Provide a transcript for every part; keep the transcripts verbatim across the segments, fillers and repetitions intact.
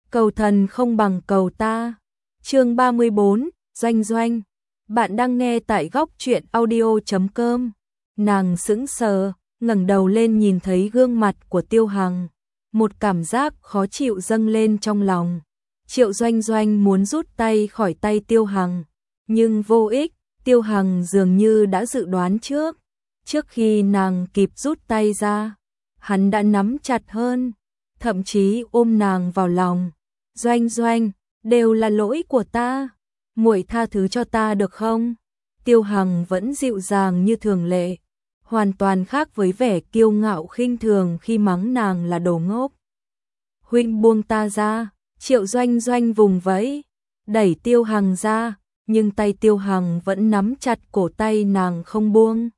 cầu thần không bằng cầu ta. Chương ba mươi bốn, Doanh Doanh. Bạn đang nghe tại góc truyện audio chấm com. Nàng sững sờ, ngẩng đầu lên nhìn thấy gương mặt của Tiêu Hằng, một cảm giác khó chịu dâng lên trong lòng. Triệu Doanh Doanh muốn rút tay khỏi tay Tiêu Hằng, nhưng vô ích. Tiêu Hằng dường như đã dự đoán trước. Trước khi nàng kịp rút tay ra, hắn đã nắm chặt hơn, thậm chí ôm nàng vào lòng. Doanh Doanh, đều là lỗi của ta, muội tha thứ cho ta được không? Tiêu Hằng vẫn dịu dàng như thường lệ, hoàn toàn khác với vẻ kiêu ngạo khinh thường khi mắng nàng là đồ ngốc. Huynh buông ta ra. Triệu Doanh Doanh vùng vẫy, đẩy Tiêu Hằng ra, nhưng tay Tiêu Hằng vẫn nắm chặt cổ tay nàng không buông.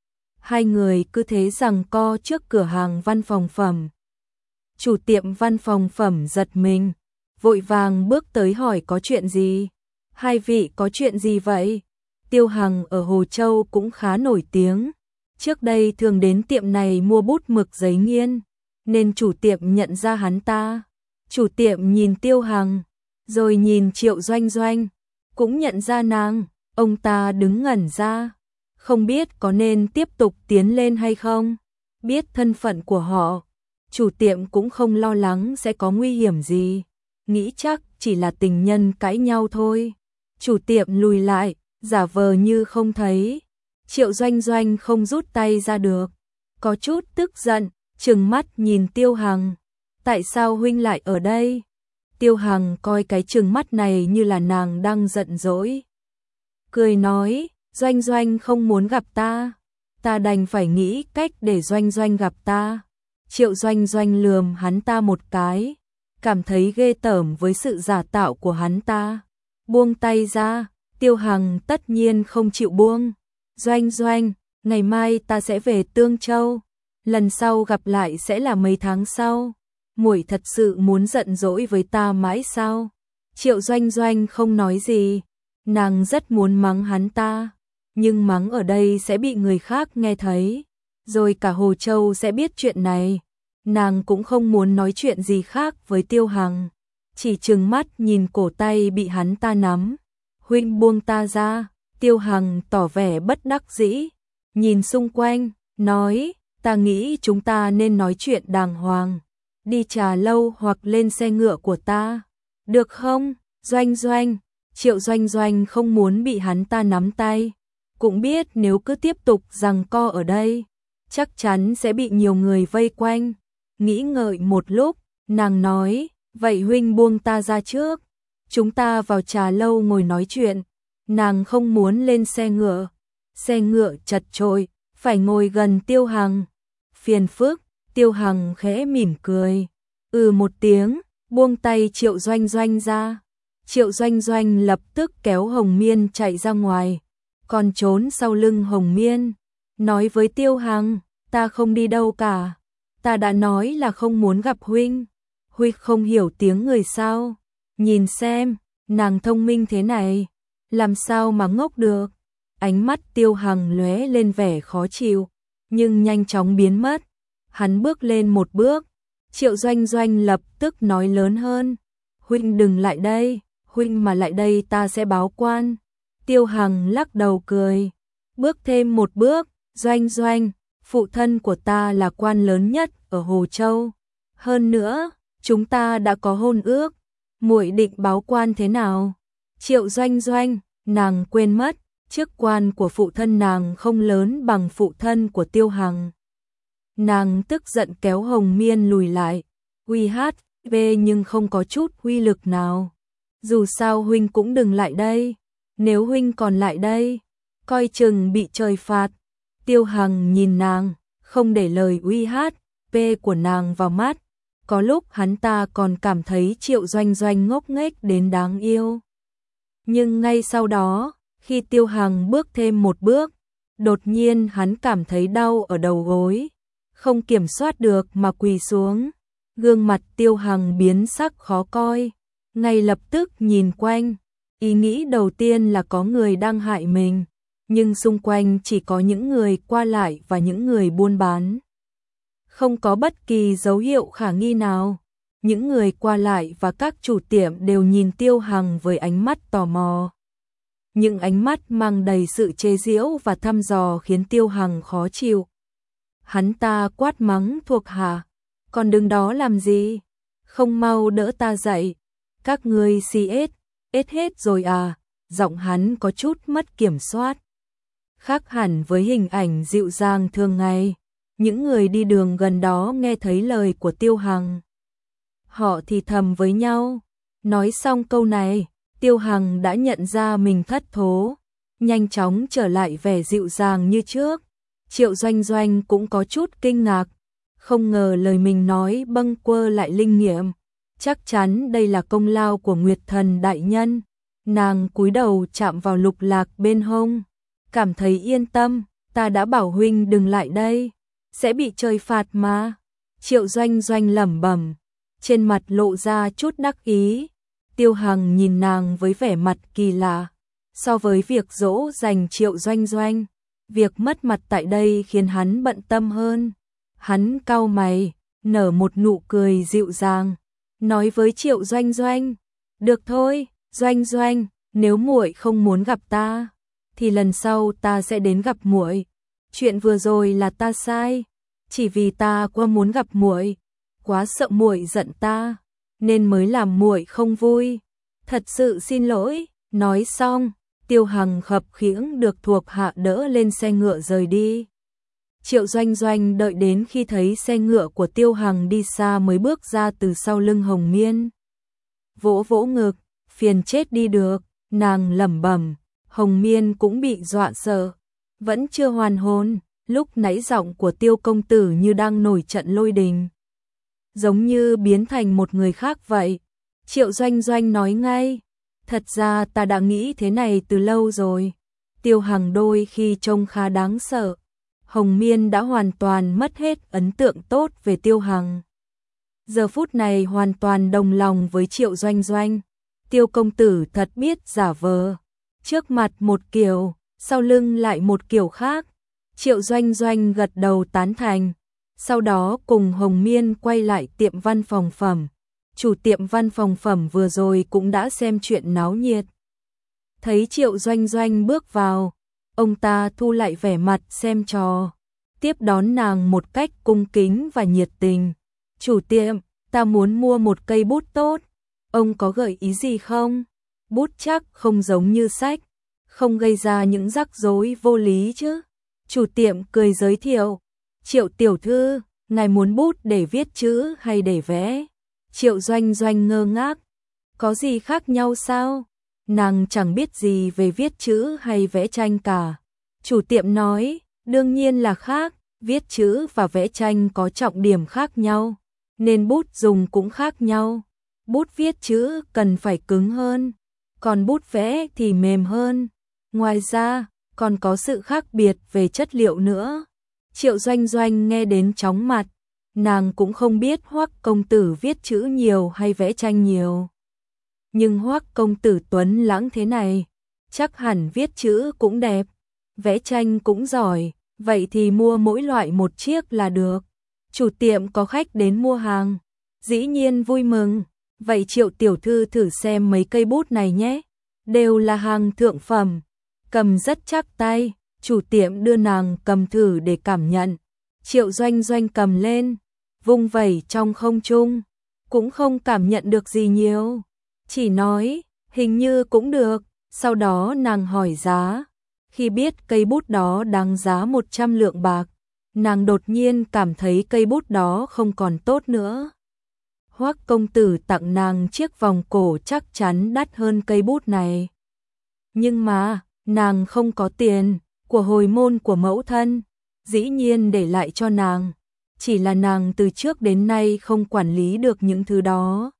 Hai người cứ thế giằng co trước cửa hàng văn phòng phẩm. Chủ tiệm văn phòng phẩm giật mình, vội vàng bước tới hỏi có chuyện gì. Hai vị có chuyện gì vậy? Tiêu Hằng ở Hồ Châu cũng khá nổi tiếng, trước đây thường đến tiệm này mua bút mực giấy nghiên, nên chủ tiệm nhận ra hắn ta. Chủ tiệm nhìn Tiêu Hằng, rồi nhìn Triệu Doanh Doanh, cũng nhận ra nàng. Ông ta đứng ngẩn ra, không biết có nên tiếp tục tiến lên hay không. Biết thân phận của họ, chủ tiệm cũng không lo lắng sẽ có nguy hiểm gì, nghĩ chắc chỉ là tình nhân cãi nhau thôi. Chủ tiệm lùi lại, giả vờ như không thấy. Triệu Doanh Doanh không rút tay ra được, có chút tức giận, trừng mắt nhìn Tiêu Hằng. Tại sao huynh lại ở đây? Tiêu Hằng coi cái trừng mắt này như là nàng đang giận dỗi. Cười nói, Doanh Doanh không muốn gặp ta, ta đành phải nghĩ cách để Doanh Doanh gặp ta. Triệu Doanh Doanh lườm hắn ta một cái, cảm thấy ghê tởm với sự giả tạo của hắn ta. Buông tay ra. Tiêu Hằng tất nhiên không chịu buông. Doanh Doanh, ngày mai ta sẽ về Tương Châu, lần sau gặp lại sẽ là mấy tháng sau. Muội thật sự muốn giận dỗi với ta mãi sao? Triệu Doanh Doanh không nói gì, nàng rất muốn mắng hắn ta, nhưng mắng ở đây sẽ bị người khác nghe thấy, rồi cả Hồ Châu sẽ biết chuyện này. Nàng cũng không muốn nói chuyện gì khác với Tiêu Hằng, chỉ trừng mắt nhìn cổ tay bị hắn ta nắm. Huynh buông ta ra. Tiêu Hằng tỏ vẻ bất đắc dĩ, nhìn xung quanh, nói, ta nghĩ chúng ta nên nói chuyện đàng hoàng, đi trà lâu hoặc lên xe ngựa của ta, được không? Doanh Doanh. Triệu Doanh Doanh không muốn bị hắn ta nắm tay, cũng biết nếu cứ tiếp tục giằng co ở đây, chắc chắn sẽ bị nhiều người vây quanh. Nghĩ ngợi một lúc, nàng nói, vậy huynh buông ta ra trước, chúng ta vào trà lâu ngồi nói chuyện. Nàng không muốn lên xe ngựa, xe ngựa chật chội, phải ngồi gần Tiêu Hằng. Phiền phức. Tiêu Hằng khẽ mỉm cười, ừ một tiếng, buông tay Triệu Doanh Doanh ra. Triệu Doanh Doanh lập tức kéo Hồng Miên chạy ra ngoài, còn trốn sau lưng Hồng Miên, nói với Tiêu Hằng, ta không đi đâu cả, ta đã nói là không muốn gặp huynh. Huynh không hiểu tiếng người sao? Nhìn xem, nàng thông minh thế này, làm sao mà ngốc được? Ánh mắt Tiêu Hằng lóe lên vẻ khó chịu, nhưng nhanh chóng biến mất. Hắn bước lên một bước, Triệu Doanh Doanh lập tức nói lớn hơn, huynh đừng lại đây, huynh mà lại đây ta sẽ báo quan. Tiêu Hằng lắc đầu cười, bước thêm một bước, Doanh Doanh, phụ thân của ta là quan lớn nhất ở Hồ Châu, hơn nữa, chúng ta đã có hôn ước, muội định báo quan thế nào? Triệu Doanh Doanh, nàng quên mất, chức quan của phụ thân nàng không lớn bằng phụ thân của Tiêu Hằng. Nàng tức giận kéo Hồng Miên lùi lại, uy hát về nhưng không có chút uy lực nào. Dù sao huynh cũng đừng lại đây, nếu huynh còn lại đây, coi chừng bị trời phạt. Tiêu Hằng nhìn nàng, không để lời uy hát về của nàng vào mắt. Có lúc hắn ta còn cảm thấy Triệu Doanh Doanh ngốc nghếch đến đáng yêu. Nhưng ngay sau đó, khi Tiêu Hằng bước thêm một bước, đột nhiên hắn cảm thấy đau ở đầu gối, không kiểm soát được mà quỳ xuống. Gương mặt Tiêu Hằng biến sắc khó coi, ngay lập tức nhìn quanh, ý nghĩ đầu tiên là có người đang hại mình, nhưng xung quanh chỉ có những người qua lại và những người buôn bán. Không có bất kỳ dấu hiệu khả nghi nào. Những người qua lại và các chủ tiệm đều nhìn Tiêu Hằng với ánh mắt tò mò. Những ánh mắt mang đầy sự chế giễu và thăm dò khiến Tiêu Hằng khó chịu. Hắn ta quát mắng thuộc hạ, còn đứng đó làm gì? Không mau đỡ ta dậy. Các ngươi si ết, ết hết rồi à? Giọng hắn có chút mất kiểm soát. Khác hẳn với hình ảnh dịu dàng thường ngày. Những người đi đường gần đó nghe thấy lời của Tiêu Hằng. Họ thì thầm với nhau. Nói xong câu này, Tiêu Hằng đã nhận ra mình thất thố, nhanh chóng trở lại vẻ dịu dàng như trước. Triệu Doanh Doanh cũng có chút kinh ngạc, không ngờ lời mình nói bâng quơ lại linh nghiệm. Chắc chắn đây là công lao của Nguyệt Thần đại nhân. Nàng cúi đầu chạm vào lục lạc bên hông, cảm thấy yên tâm, ta đã bảo huynh đừng lại đây, sẽ bị trời phạt mà. Triệu Doanh Doanh lẩm bẩm, trên mặt lộ ra chút đắc ý. Tiêu Hằng nhìn nàng với vẻ mặt kỳ lạ. So với việc dỗ dành Triệu Doanh Doanh, việc mất mặt tại đây khiến hắn bận tâm hơn. Hắn cau mày, nở một nụ cười dịu dàng, nói với Triệu Doanh Doanh, được thôi, Doanh Doanh, nếu muội không muốn gặp ta, thì lần sau ta sẽ đến gặp muội. Chuyện vừa rồi là ta sai, chỉ vì ta quá muốn gặp muội, quá sợ muội giận ta, nên mới làm muội không vui. Thật sự xin lỗi. Nói xong, Tiêu Hằng khập khiễng được thuộc hạ đỡ lên xe ngựa rời đi. Triệu Doanh Doanh đợi đến khi thấy xe ngựa của Tiêu Hằng đi xa mới bước ra từ sau lưng Hồng Miên. Vỗ vỗ ngực, phiền chết đi được, nàng lẩm bẩm. Hồng Miên cũng bị dọa sợ, vẫn chưa hoàn hồn. Lúc nãy giọng của Tiêu công tử như đang nổi trận lôi đình, giống như biến thành một người khác vậy. Triệu Doanh Doanh nói ngay, thật ra ta đã nghĩ thế này từ lâu rồi. Tiêu Hằng đôi khi trông khá đáng sợ. Hồng Miên đã hoàn toàn mất hết ấn tượng tốt về Tiêu Hằng. Giờ phút này hoàn toàn đồng lòng với Triệu Doanh Doanh. Tiêu công tử thật biết giả vờ. Trước mặt một kiểu, sau lưng lại một kiểu khác. Triệu Doanh Doanh gật đầu tán thành. Sau đó cùng Hồng Miên quay lại tiệm văn phòng phẩm. Chủ tiệm văn phòng phẩm vừa rồi cũng đã xem chuyện náo nhiệt. Thấy Triệu Doanh Doanh bước vào, ông ta thu lại vẻ mặt xem trò, tiếp đón nàng một cách cung kính và nhiệt tình. Chủ tiệm, ta muốn mua một cây bút tốt, ông có gợi ý gì không? Bút chắc không giống như sách, không gây ra những rắc rối vô lý chứ? Chủ tiệm cười giới thiệu, Triệu tiểu thư, ngài muốn bút để viết chữ hay để vẽ? Triệu Doanh Doanh ngơ ngác, có gì khác nhau sao? Nàng chẳng biết gì về viết chữ hay vẽ tranh cả. Chủ tiệm nói, đương nhiên là khác, viết chữ và vẽ tranh có trọng điểm khác nhau, nên bút dùng cũng khác nhau. Bút viết chữ cần phải cứng hơn, còn bút vẽ thì mềm hơn. Ngoài ra, còn có sự khác biệt về chất liệu nữa. Triệu Doanh Doanh nghe đến chóng mặt, nàng cũng không biết Hoắc công tử viết chữ nhiều hay vẽ tranh nhiều. Nhưng Hoắc công tử tuấn lãng thế này, chắc hẳn viết chữ cũng đẹp, vẽ tranh cũng giỏi, vậy thì mua mỗi loại một chiếc là được. Chủ tiệm có khách đến mua hàng, dĩ nhiên vui mừng. Vậy Triệu tiểu thư thử xem mấy cây bút này nhé, đều là hàng thượng phẩm, cầm rất chắc tay. Chủ tiệm đưa nàng cầm thử để cảm nhận. Triệu Doanh Doanh cầm lên, vung vẩy trong không trung, cũng không cảm nhận được gì nhiều, chỉ nói, hình như cũng được. Sau đó nàng hỏi giá, khi biết cây bút đó đáng giá một trăm lượng bạc, nàng đột nhiên cảm thấy cây bút đó không còn tốt nữa. Hoắc công tử tặng nàng chiếc vòng cổ chắc chắn đắt hơn cây bút này. Nhưng mà, nàng không có tiền, của hồi môn của mẫu thân, dĩ nhiên để lại cho nàng. Chỉ là nàng từ trước đến nay không quản lý được những thứ đó.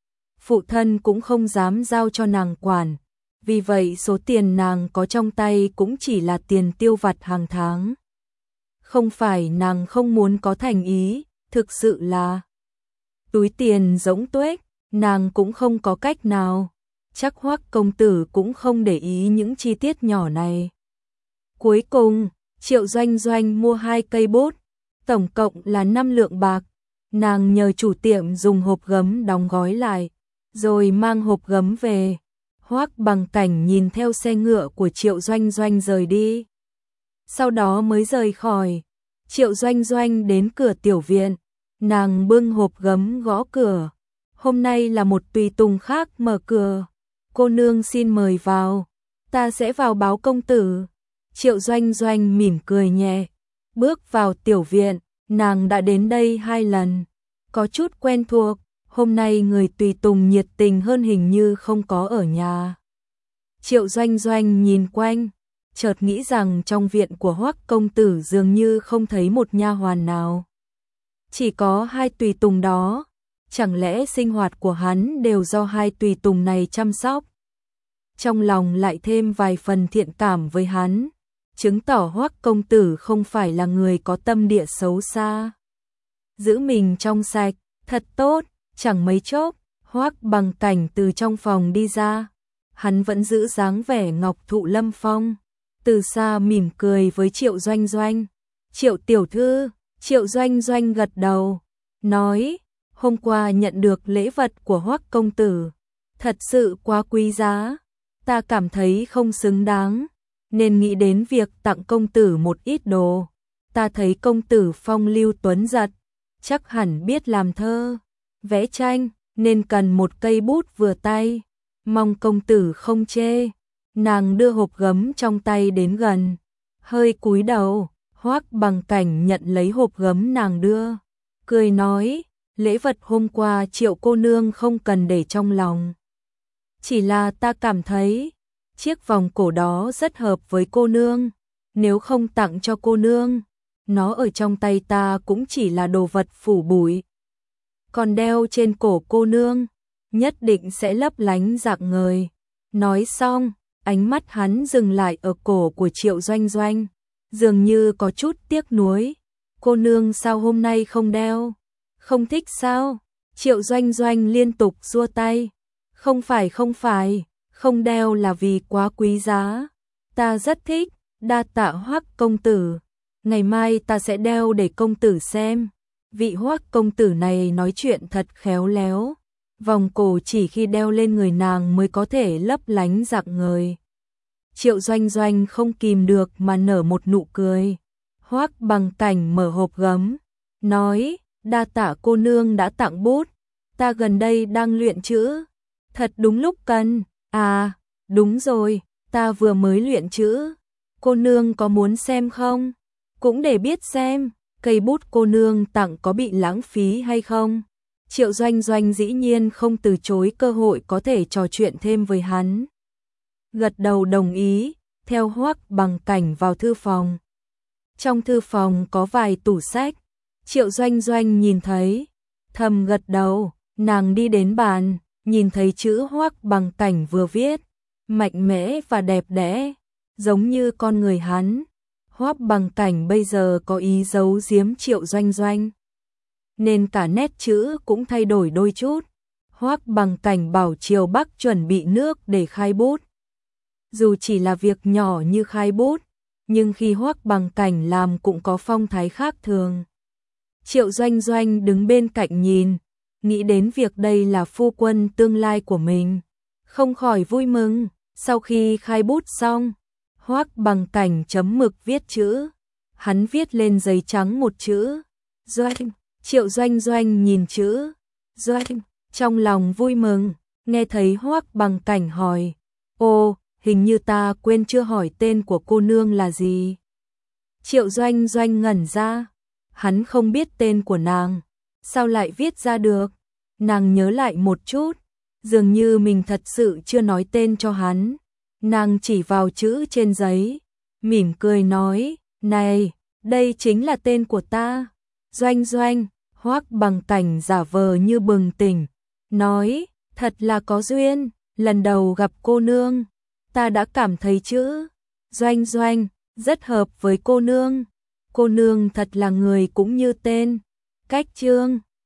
Phụ thân cũng không dám giao cho nàng quản. Vì vậy số tiền nàng có trong tay cũng chỉ là tiền tiêu vặt hàng tháng. Không phải nàng không muốn có thành ý, thực sự là túi tiền rỗng tuếch, nàng cũng không có cách nào. Chắc Hoắc công tử cũng không để ý những chi tiết nhỏ này. Cuối cùng, Triệu Doanh Doanh mua hai cây bút, tổng cộng là năm lượng bạc. nàng nhờ chủ tiệm dùng hộp gấm đóng gói lại, rồi mang hộp gấm về. Hoắc Bằng Cảnh nhìn theo xe ngựa của Triệu Doanh Doanh rời đi. Sau đó mới rời khỏi. Triệu Doanh Doanh đến cửa tiểu viện, nàng bưng hộp gấm gõ cửa. Hôm nay là một tùy tùng khác mở cửa. Cô nương xin mời vào, ta sẽ vào báo công tử. Triệu Doanh Doanh mỉm cười nhẹ, bước vào tiểu viện, nàng đã đến đây hai lần, có chút quen thuộc, hôm nay người tùy tùng nhiệt tình hơn hình như không có ở nhà. Triệu Doanh Doanh nhìn quanh, chợt nghĩ rằng trong viện của Hoắc công tử dường như không thấy một nha hoàn nào. Chỉ có hai tùy tùng đó, chẳng lẽ sinh hoạt của hắn đều do hai tùy tùng này chăm sóc? Trong lòng lại thêm vài phần thiện cảm với hắn, chứng tỏ Hoắc công tử không phải là người có tâm địa xấu xa. Giữ mình trong sạch, thật tốt, chẳng mấy chốc, Hoắc Bằng Cảnh từ trong phòng đi ra. Hắn vẫn giữ dáng vẻ ngọc thụ lâm phong, từ xa mỉm cười với Triệu Doanh Doanh. Triệu tiểu thư, Triệu Doanh Doanh gật đầu, nói, hôm qua nhận được lễ vật của Hoắc công tử, thật sự quá quý giá, ta cảm thấy không xứng đáng, nên nghĩ đến việc tặng công tử một ít đồ. Ta thấy công tử phong lưu tuấn giật, chắc hẳn biết làm thơ, vẽ tranh, nên cần một cây bút vừa tay, mong công tử không chê. Nàng đưa hộp gấm trong tay đến gần, hơi cúi đầu. Hoắc Bằng Cảnh nhận lấy hộp gấm nàng đưa, cười nói, lễ vật hôm qua Triệu cô nương không cần để trong lòng. Chỉ là ta cảm thấy chiếc vòng cổ đó rất hợp với cô nương, nếu không tặng cho cô nương, nó ở trong tay ta cũng chỉ là đồ vật phủ bụi. Còn đeo trên cổ cô nương, nhất định sẽ lấp lánh rạng ngời. Nói xong, ánh mắt hắn dừng lại ở cổ của Triệu Doanh Doanh, dường như có chút tiếc nuối. Cô nương sao hôm nay không đeo? Không thích sao? Triệu Doanh Doanh liên tục giơ tay. Không phải không phải, không đeo là vì quá quý giá. Ta rất thích, đa tạ Hoắc công tử. Ngày mai ta sẽ đeo để công tử xem. Vị Hoắc công tử này nói chuyện thật khéo léo. Vòng cổ chỉ khi đeo lên người nàng mới có thể lấp lánh rạng ngời. Triệu Doanh Doanh không kìm được mà nở một nụ cười. Hoắc Bằng Cảnh mở hộp gấm, nói, đa tạ cô nương đã tặng bút, ta gần đây đang luyện chữ, thật đúng lúc cần. À, đúng rồi, ta vừa mới luyện chữ, cô nương có muốn xem không? Cũng để biết xem, cây bút cô nương tặng có bị lãng phí hay không? Triệu Doanh Doanh dĩ nhiên không từ chối cơ hội có thể trò chuyện thêm với hắn. Gật đầu đồng ý, theo Hoắc Bằng Cảnh vào thư phòng. Trong thư phòng có vài tủ sách, Triệu Doanh Doanh nhìn thấy, thầm gật đầu, nàng đi đến bàn, nhìn thấy chữ Hoắc Bằng Cảnh vừa viết, mạnh mẽ và đẹp đẽ, giống như con người hắn. Hoắc Bằng Cảnh bây giờ có ý giấu giếm Triệu Doanh Doanh, nên cả nét chữ cũng thay đổi đôi chút. Hoắc Bằng Cảnh bảo Triều Bắc chuẩn bị nước để khai bút. Dù chỉ là việc nhỏ như khai bút, nhưng khi Hoắc Bằng Cảnh làm cũng có phong thái khác thường. Triệu Doanh Doanh đứng bên cạnh nhìn, nghĩ đến việc đây là phu quân tương lai của mình, không khỏi vui mừng. Sau khi khai bút xong, Hoắc Bằng Cảnh chấm mực viết chữ. Hắn viết lên giấy trắng một chữ Doanh. Triệu Doanh Doanh nhìn chữ Doanh, trong lòng vui mừng. Nghe thấy Hoắc Bằng Cảnh hỏi, ô, hình như ta quên chưa hỏi tên của cô nương là gì. Triệu Doanh Doanh ngẩn ra, hắn không biết tên của nàng, sao lại viết ra được. Nàng nhớ lại một chút, dường như mình thật sự chưa nói tên cho hắn. Nàng chỉ vào chữ trên giấy, mỉm cười nói, này, đây chính là tên của ta, Doanh Doanh. Hoắc Bằng Cảnh giả vờ như bừng tỉnh, nói, thật là có duyên, lần đầu gặp cô nương, ta đã cảm thấy chữ Doanh Doanh rất hợp với cô nương. Cô nương thật là người cũng như tên. Cách chương